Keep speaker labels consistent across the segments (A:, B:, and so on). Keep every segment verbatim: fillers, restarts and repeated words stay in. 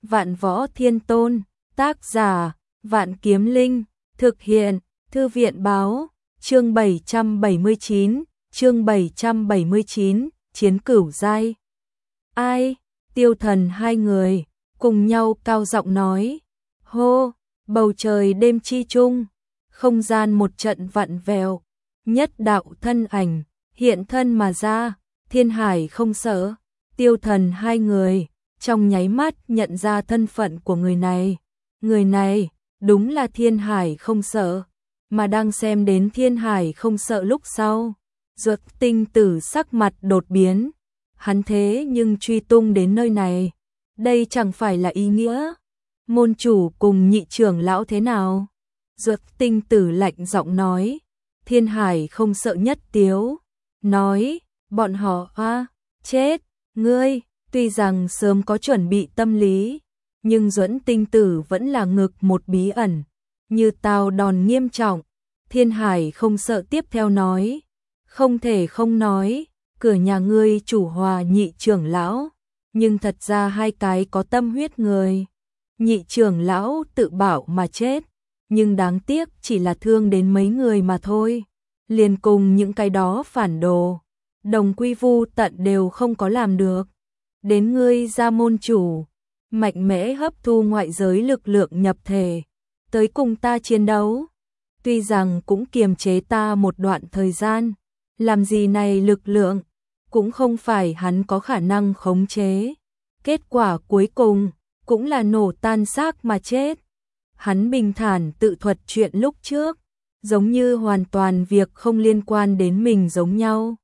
A: Vạn Võ Thiên Tôn, tác giả, Vạn Kiếm Linh, thực hiện, Thư viện báo, chương bảy trăm bảy mươi chín, chương bảy trăm bảy mươi chín, chiến cửu giai. Ai? Tiêu Thần hai người, cùng nhau cao giọng nói. Hô, bầu trời đêm chi chung, không gian một trận vặn vẹo, nhất đạo thân ảnh, hiện thân mà ra, Thiên Hải không sợ. Tiêu Thần hai người, trong nháy mắt nhận ra thân phận của người này. Người này, đúng là Thiên Hải không sợ. Mà đang xem đến Thiên Hải không sợ lúc sau, Duật Tinh Tử sắc mặt đột biến. Hắn thế nhưng truy tung đến nơi này, đây chẳng phải là ý nghĩa môn chủ cùng nhị trưởng lão thế nào? Duật Tinh Tử lạnh giọng nói. Thiên Hải không sợ nhất tiếu, nói, bọn họ a, chết, ngươi, tuy rằng sớm có chuẩn bị tâm lý, nhưng Duẫn Tinh Tử vẫn là ngực một bí ẩn, như tao đòn nghiêm trọng. Thiên Hải không sợ tiếp theo nói, không thể không nói, cửa nhà ngươi chủ hòa nhị trưởng lão, nhưng thật ra hai cái có tâm huyết người. Nhị trưởng lão tự bảo mà chết, nhưng đáng tiếc chỉ là thương đến mấy người mà thôi. Liền cùng những cái đó phản đồ, đồng quy vu tận đều không có làm được. Đến ngươi ra môn chủ, mạnh mẽ hấp thu ngoại giới lực lượng nhập thể, tới cùng ta chiến đấu. Tuy rằng cũng kiềm chế ta một đoạn thời gian, làm gì này lực lượng, cũng không phải hắn có khả năng khống chế. Kết quả cuối cùng, cũng là nổ tan xác mà chết. Hắn bình thản tự thuật chuyện lúc trước, giống như hoàn toàn việc không liên quan đến mình giống nhau.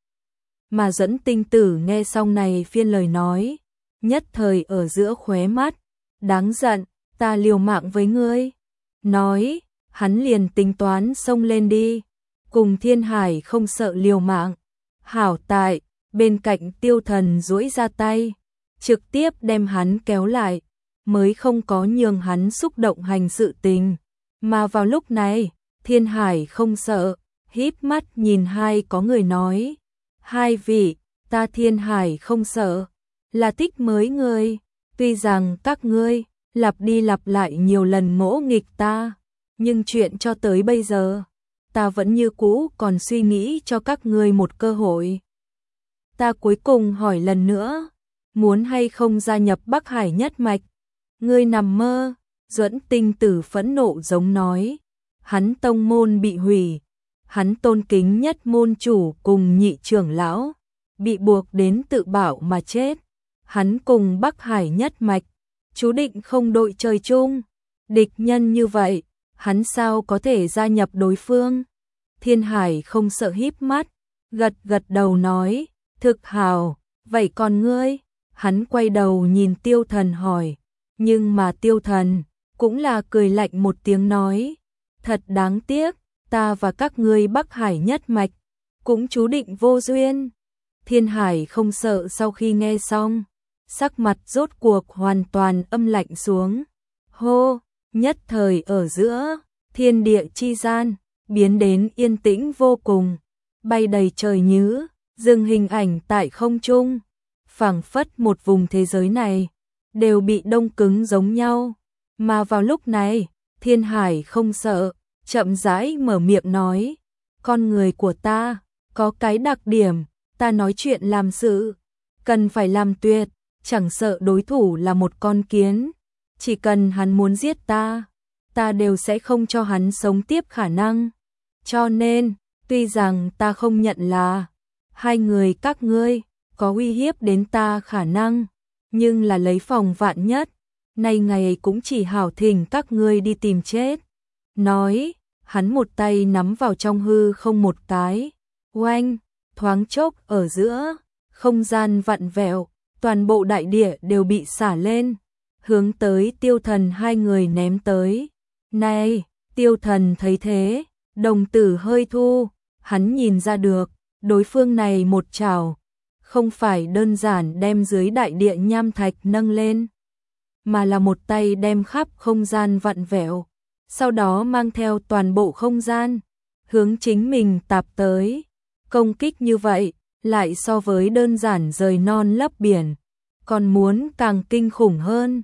A: Mà Duẫn Tinh Tử nghe xong này phiên lời nói, nhất thời ở giữa khóe mắt, đáng giận, ta liều mạng với ngươi. Nói, hắn liền tính toán xông lên đi, cùng Thiên Hải không sợ liều mạng. Hảo tại, bên cạnh Tiêu Thần duỗi ra tay, trực tiếp đem hắn kéo lại, mới không có nhường hắn xúc động hành sự tình. Mà vào lúc này, Thiên Hải không sợ, híp mắt nhìn hai có người nói, hai vị, ta Thiên Hải không sợ, là thích mới ngươi, tuy rằng các ngươi lặp đi lặp lại nhiều lần ngỗ nghịch ta, nhưng chuyện cho tới bây giờ, ta vẫn như cũ còn suy nghĩ cho các ngươi một cơ hội. Ta cuối cùng hỏi lần nữa, muốn hay không gia nhập Bắc Hải nhất mạch? Ngươi nằm mơ. Duẫn Tinh Tử phẫn nộ giống nói, hắn tông môn bị hủy, hắn tôn kính nhất môn chủ cùng nhị trưởng lão, bị buộc đến tự bảo mà chết. Hắn cùng Bắc Hải nhất mạch, chú định không đội trời chung. Địch nhân như vậy, hắn sao có thể gia nhập đối phương? Thiên Hải không sợ híp mắt, gật gật đầu nói, thực hào, vậy còn ngươi? Hắn quay đầu nhìn Tiêu Thần hỏi, nhưng mà Tiêu Thần cũng là cười lạnh một tiếng nói, thật đáng tiếc, ta và các ngươi Bắc Hải nhất mạch, cũng chú định vô duyên. Thiên Hải không sợ sau khi nghe xong, sắc mặt rốt cuộc hoàn toàn âm lạnh xuống. Hô, nhất thời ở giữa, thiên địa chi gian, biến đến yên tĩnh vô cùng, bay đầy trời nhứ, dừng hình ảnh tại không trung, phảng phất một vùng thế giới này, đều bị đông cứng giống nhau. Mà vào lúc này, Thiên Hải không sợ, chậm rãi mở miệng nói, con người của ta, có cái đặc điểm, ta nói chuyện làm sự, cần phải làm tuyệt, chẳng sợ đối thủ là một con kiến, chỉ cần hắn muốn giết ta, ta đều sẽ không cho hắn sống tiếp khả năng. Cho nên, tuy rằng ta không nhận là hai người các ngươi có uy hiếp đến ta khả năng, nhưng là lấy phòng vạn nhất, nay ngày cũng chỉ hảo thỉnh các ngươi đi tìm chết. Nói, hắn một tay nắm vào trong hư không một cái, oanh, thoáng chốc ở giữa, không gian vặn vẹo, toàn bộ đại địa đều bị xả lên, hướng tới Tiêu Thần hai người ném tới. Này, Tiêu Thần thấy thế, đồng tử hơi thu, hắn nhìn ra được, đối phương này một chảo, không phải đơn giản đem dưới đại địa nham thạch nâng lên, mà là một tay đem khắp không gian vặn vẹo, sau đó mang theo toàn bộ không gian, hướng chính mình tạp tới. Công kích như vậy, lại so với đơn giản rời non lấp biển, còn muốn càng kinh khủng hơn.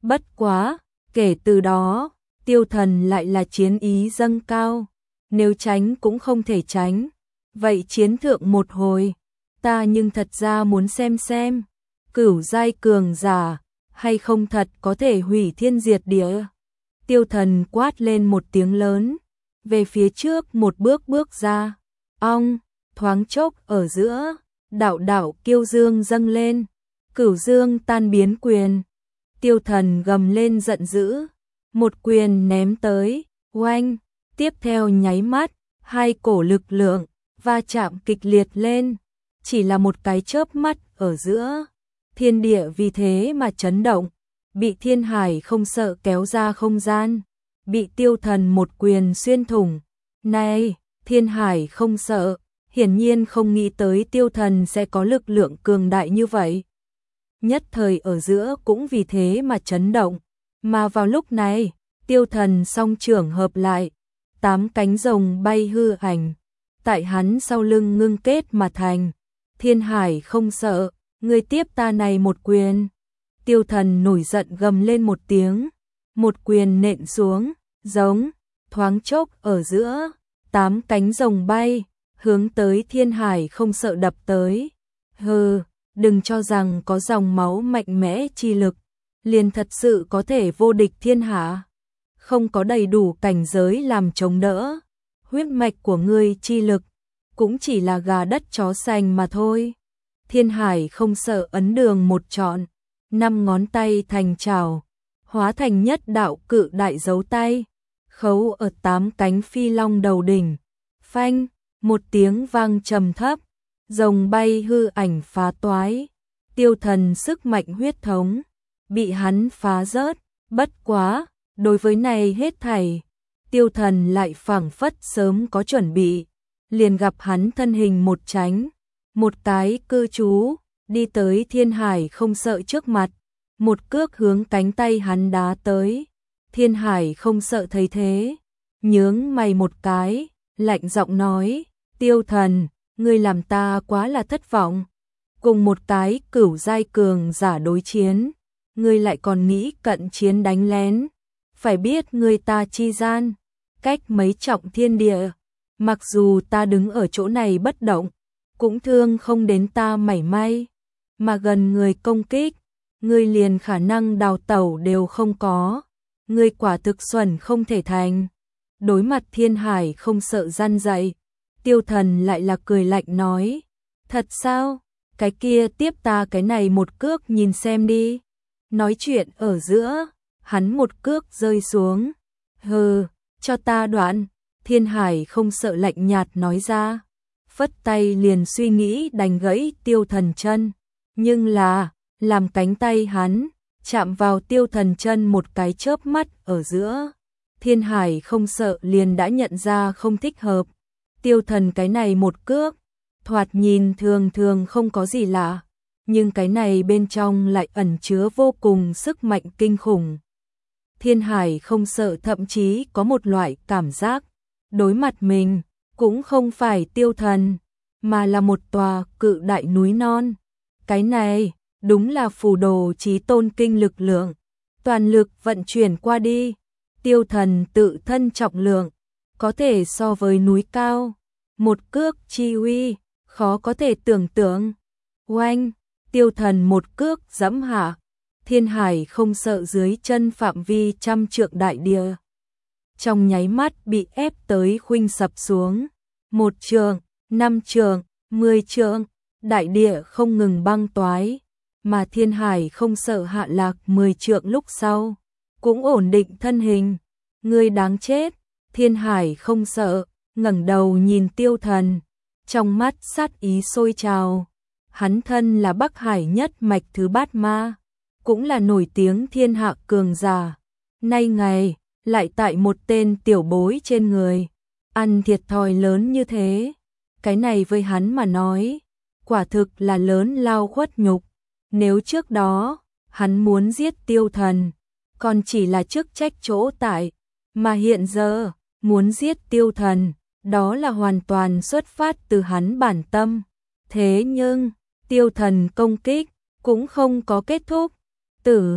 A: Bất quá, kể từ đó, Tiêu Thần lại là chiến ý dâng cao, nếu tránh cũng không thể tránh, vậy chiến thượng một hồi, ta nhưng thật ra muốn xem xem, cửu giai cường giả, hay không thật có thể hủy thiên diệt địa. Tiêu Thần quát lên một tiếng lớn, về phía trước một bước bước ra, ong, thoáng chốc ở giữa, đạo đạo kiêu dương dâng lên, cửu dương tan biến quyền. Tiêu Thần gầm lên giận dữ, một quyền ném tới, oanh, tiếp theo nháy mắt, hai cổ lực lượng va chạm kịch liệt lên, chỉ là một cái chớp mắt ở giữa, thiên địa vì thế mà chấn động, bị Thiên Hải không sợ kéo ra không gian, bị Tiêu Thần một quyền xuyên thủng. Này, Thiên Hải không sợ, hiển nhiên không nghĩ tới Tiêu Thần sẽ có lực lượng cường đại như vậy. Nhất thời ở giữa cũng vì thế mà chấn động, mà vào lúc này, Tiêu Thần song trưởng hợp lại, tám cánh rồng bay hư ảnh, tại hắn sau lưng ngưng kết mà thành. Thiên Hải không sợ, ngươi tiếp ta này một quyền. Tiêu Thần nổi giận gầm lên một tiếng, một quyền nện xuống, giống, thoáng chốc ở giữa, tám cánh rồng bay, hướng tới Thiên Hải không sợ đập tới. Hừ, đừng cho rằng có dòng máu mạnh mẽ chi lực, liền thật sự có thể vô địch thiên hạ. Không có đầy đủ cảnh giới làm chống đỡ, huyết mạch của ngươi chi lực, cũng chỉ là gà đất chó sành mà thôi. Thiên Hải không sợ ấn đường một trọn, năm ngón tay thành trảo, hóa thành nhất đạo cự đại dấu tay, khấu ở tám cánh phi long đầu đỉnh. Phanh, một tiếng vang trầm thấp, rồng bay hư ảnh phá toái, Tiêu Thần sức mạnh huyết thống, bị hắn phá rớt, bất quá, đối với này hết thảy, Tiêu Thần lại phảng phất sớm có chuẩn bị, liền gặp hắn thân hình một tránh, một cái cư trú, đi tới Thiên Hải không sợ trước mặt, một cước hướng cánh tay hắn đá tới. Thiên Hải không sợ thấy thế, nhướng mày một cái, lạnh giọng nói, Tiêu Thần, ngươi làm ta quá là thất vọng, cùng một cái cửu giai cường giả đối chiến, ngươi lại còn nghĩ cận chiến đánh lén, phải biết ngươi ta chi gian, cách mấy trọng thiên địa, mặc dù ta đứng ở chỗ này bất động, cũng thương không đến ta mảy may, mà gần người công kích, ngươi liền khả năng đào tẩu đều không có, ngươi quả thực xuẩn không thể thành. Đối mặt Thiên Hải không sợ răn dậy, Tiêu Thần lại là cười lạnh nói, thật sao, cái kia tiếp ta cái này một cước nhìn xem đi. Nói chuyện ở giữa, hắn một cước rơi xuống, hừ, cho ta đoạn. Thiên Hải không sợ lạnh nhạt nói ra, phất tay liền suy nghĩ đánh gãy Tiêu Thần chân, nhưng là, làm cánh tay hắn chạm vào Tiêu Thần chân một cái chớp mắt ở giữa, Thiên Hải không sợ liền đã nhận ra không thích hợp. Tiêu Thần cái này một cước, thoạt nhìn thường thường không có gì lạ, nhưng cái này bên trong lại ẩn chứa vô cùng sức mạnh kinh khủng. Thiên Hải không sợ thậm chí có một loại cảm giác, đối mặt mình, cũng không phải Tiêu Thần, mà là một tòa cự đại núi non. Cái này, đúng là phù đồ chí tôn kinh lực lượng, toàn lực vận chuyển qua đi. Tiêu Thần tự thân trọng lượng, có thể so với núi cao, một cước chi uy, khó có thể tưởng tượng. Oanh, Tiêu Thần một cước giẫm hạ, Thiên Hải không sợ dưới chân phạm vi trăm trượng đại địa, trong nháy mắt bị ép tới khuynh sập xuống, một trượng, năm trượng, mười trượng, đại địa không ngừng băng toái, mà Thiên Hải không sợ hạ lạc mười trượng lúc sau, cũng ổn định thân hình. Ngươi đáng chết. Thiên Hải không sợ, ngẩng đầu nhìn Tiêu Thần, trong mắt sát ý sôi trào. Hắn thân là Bắc Hải nhất mạch thứ bát ma, cũng là nổi tiếng thiên hạ cường giả. Nay ngày, lại tại một tên tiểu bối trên người, ăn thiệt thòi lớn như thế. Cái này với hắn mà nói, quả thực là lớn lao khuất nhục. Nếu trước đó, hắn muốn giết Tiêu Thần, còn chỉ là chức trách chỗ tại, mà hiện giờ, muốn giết Tiêu Thần, đó là hoàn toàn xuất phát từ hắn bản tâm. Thế nhưng, Tiêu Thần công kích, cũng không có kết thúc. Tử,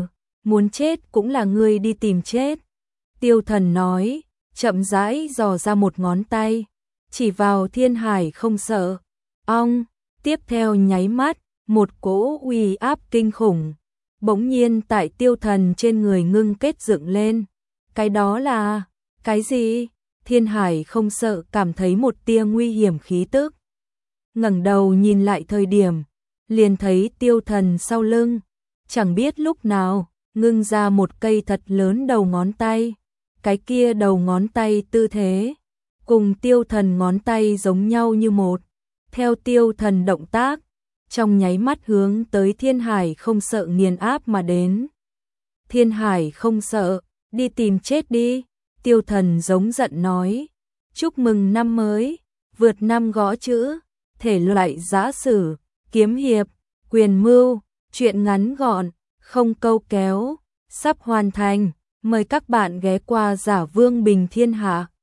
A: muốn chết cũng là ngươi đi tìm chết. Tiêu Thần nói, chậm rãi dò ra một ngón tay, chỉ vào Thiên Hải không sợ. Ong, tiếp theo nháy mắt, một cỗ uy áp kinh khủng bỗng nhiên tại Tiêu Thần trên người ngưng kết dựng lên. Cái đó là cái gì? Thiên Hải không sợ cảm thấy một tia nguy hiểm khí tức. Ngẩng đầu nhìn lại thời điểm, liền thấy Tiêu Thần sau lưng, chẳng biết lúc nào, ngưng ra một cây thật lớn đầu ngón tay. Cái kia đầu ngón tay tư thế, cùng Tiêu Thần ngón tay giống nhau như một. Theo Tiêu Thần động tác, trong nháy mắt hướng tới Thiên Hải không sợ nghiền áp mà đến. Thiên Hải không sợ, đi tìm chết đi. Tiêu Thần giống giận nói, chúc mừng năm mới, vượt năm gõ chữ, thể loại giã sử, kiếm hiệp, quyền mưu, truyện ngắn gọn, không câu kéo, sắp hoàn thành. Mời các bạn ghé qua Giả Vương Bình Thiên Hạ.